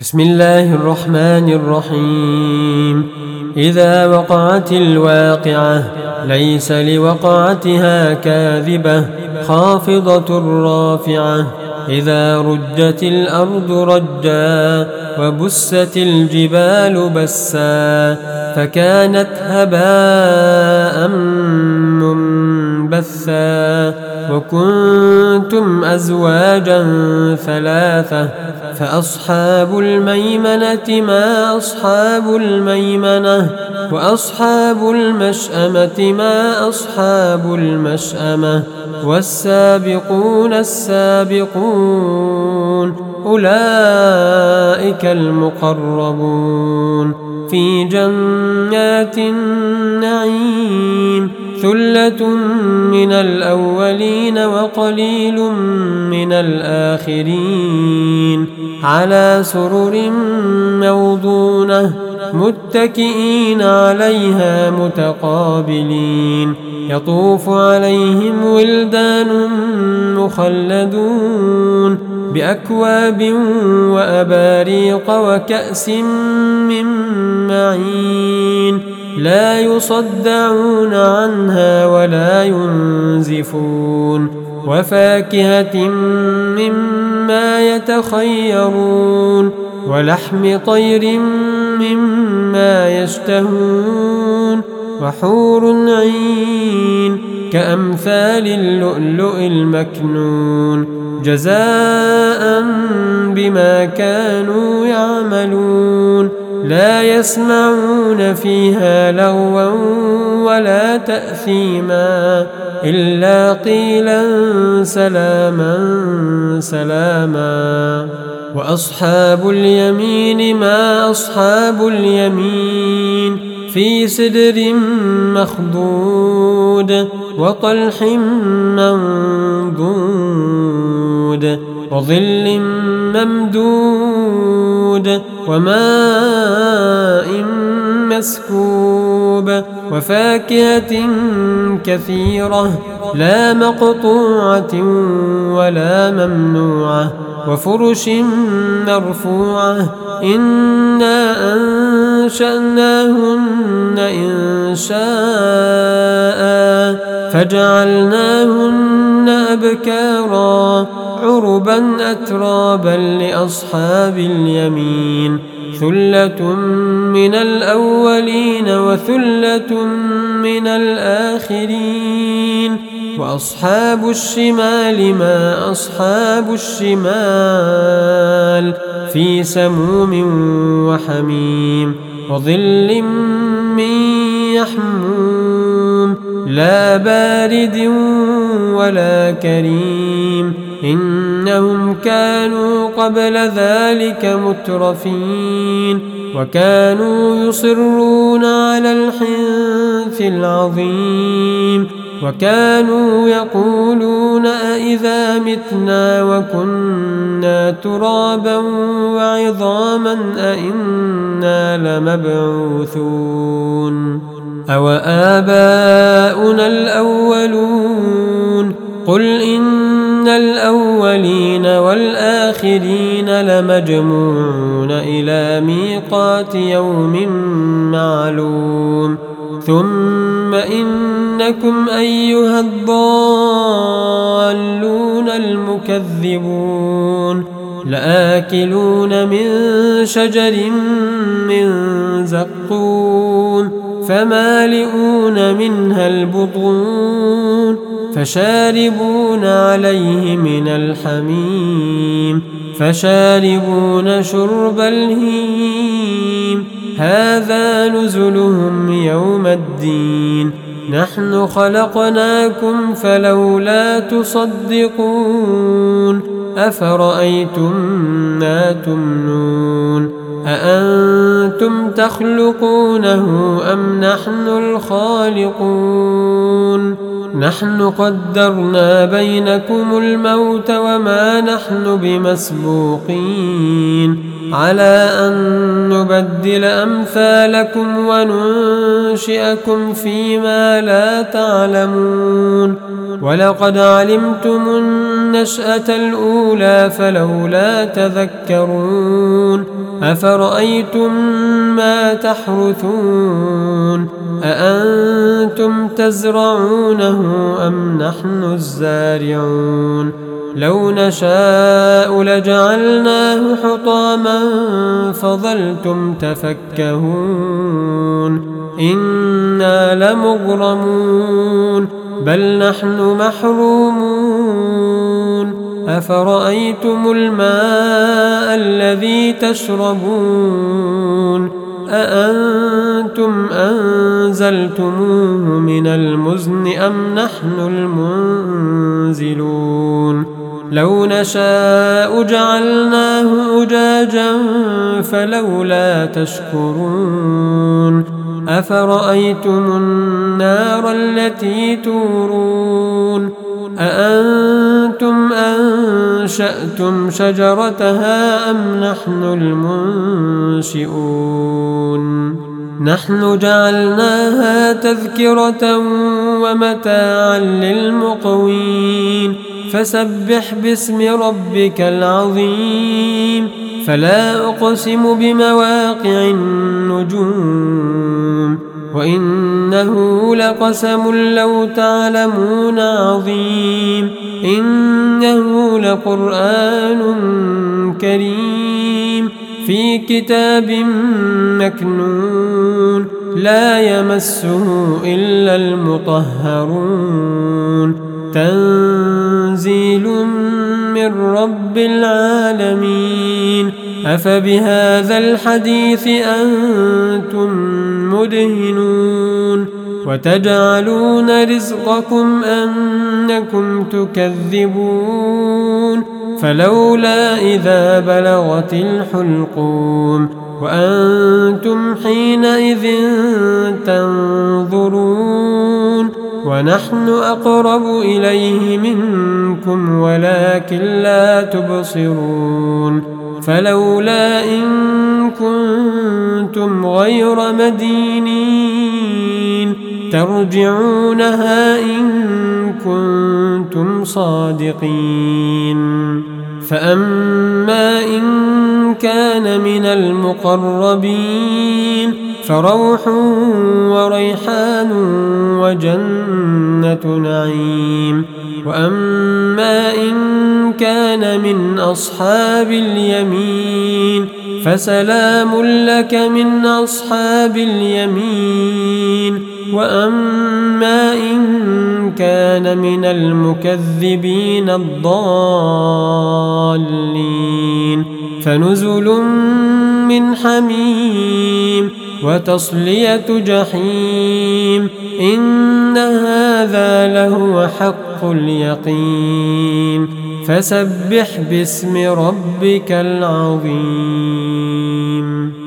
بسم الله الرحمن الرحيم. إذا وقعت الواقعة ليس لوقعتها كاذبة خافضة رافعة. إذا رجت الأرض رجا وبست الجبال بسا فكانت هباء منبثا وكنتم أزواجا ثلاثة فأصحاب الميمنة ما أصحاب الميمنة وأصحاب المشأمة ما أصحاب المشأمة والسابقون السابقون أولئك المقربون في جنات النعيم. ثلة من الأولين وقليل من الآخرين على سرر موضونة متكئين عليها متقابلين. يطوف عليهم ولدان مخلدون بأكواب وأباريق وكأس من معين لا يصدعون عنها ولا ينزفون وفاكهة مما يتخيرون ولحم طير مما يشتهون وحور عين كأمثال اللؤلؤ المكنون جزاء بما كانوا يعملون. لا يسمعون فيها لغوا ولا تأثيما إلا قيلا سلاما سلاما. وأصحاب اليمين ما أصحاب اليمين في سدر مخضود وطلح منضود وظل ممدود وماء مسكوب وفاكهة كثيرة لا مقطوعة ولا ممنوعة وفرش مرفوعة. إنا أنشأناهن إنشاء فجعلناهن أبكارا عربا أترابا لأصحاب اليمين. ثلة من الأولين وثلة من الآخرين. وأصحاب الشمال ما أصحاب الشمال في سموم وحميم وظل من يحموم لا بارد ولا كريم. إنهم كانوا قبل ذلك مترفين وكانوا يصرون على الحنث العظيم وكانوا يقولون أئذا متنا وكنا ترابا وعظاما أئنا لمبعوثون أوآباؤنا الأولون. قل إن الأولين والآخرين لمجموعون إلى ميقات يوم معلوم. ثم إنكم أيها الضالون المكذبون لآكلون من شجر من زقوم فمالئون منها البطون فشاربون عليه من الحميم فشاربون شرب الهيم. هذا نزلهم يوم الدين. نحن خلقناكم فلولا تصدقون. أفرأيتم ما تمنون أأنتم تخلقونه أم نحن الخالقون؟ نحن قدرنا بينكم الموت وما نحن بمسبوقين على أن نبدل أمثالكم وننشئكم فيما لا تعلمون. ولقد علمتم النشأة الأولى فلولا تذكرون أفرأيتم ما تحرثون أأنتم تزرعونه أم نحن الزارعون لو نشاء لجعلناه حطاما فظلتم تفكهون إنا لمغرمون بل نحن محرومون أفرأيتم الماء الذي تشربون أأنتم أنزلتموه من المزن أم نحن المنزلون لو نشاء جعلناه أجاجا فلولا تشكرون أفرأيتم النار التي تورون أأنتم أنشأتم شجرتها أم نحن المنشئون نحن جعلناها تذكرة ومتاعا للمقوين فسبح باسم ربك العظيم فلا أقسم بمواقع النجوم وإنه لقسم لو تعلمون عظيم إنه لقرآن كريم في كتاب مكنون لا يمسه إلا المطهرون تنزيل من رب العالمين أفبهذا الحديث أنتم مدهنون وتجعلون رزقكم أنكم تكذبون فلولا إذا بلغت الحلقوم وأنتم حينئذ تنظرون ونحن أقرب إليه منكم ولكن لا تبصرون فلولا إن كنتم غير مدينين ترجعونها إن كنتم صادقين فأما إن كان من المقربين فروح وريحان وجنة نعيم وأما إن كان من أصحاب اليمين فسلام لك من أصحاب اليمين وأما إن كان من المكذبين الضالين فنزل من حميم وتصلية جحيم إن هذا لهو حق اليقين فسبح باسم ربك العظيم.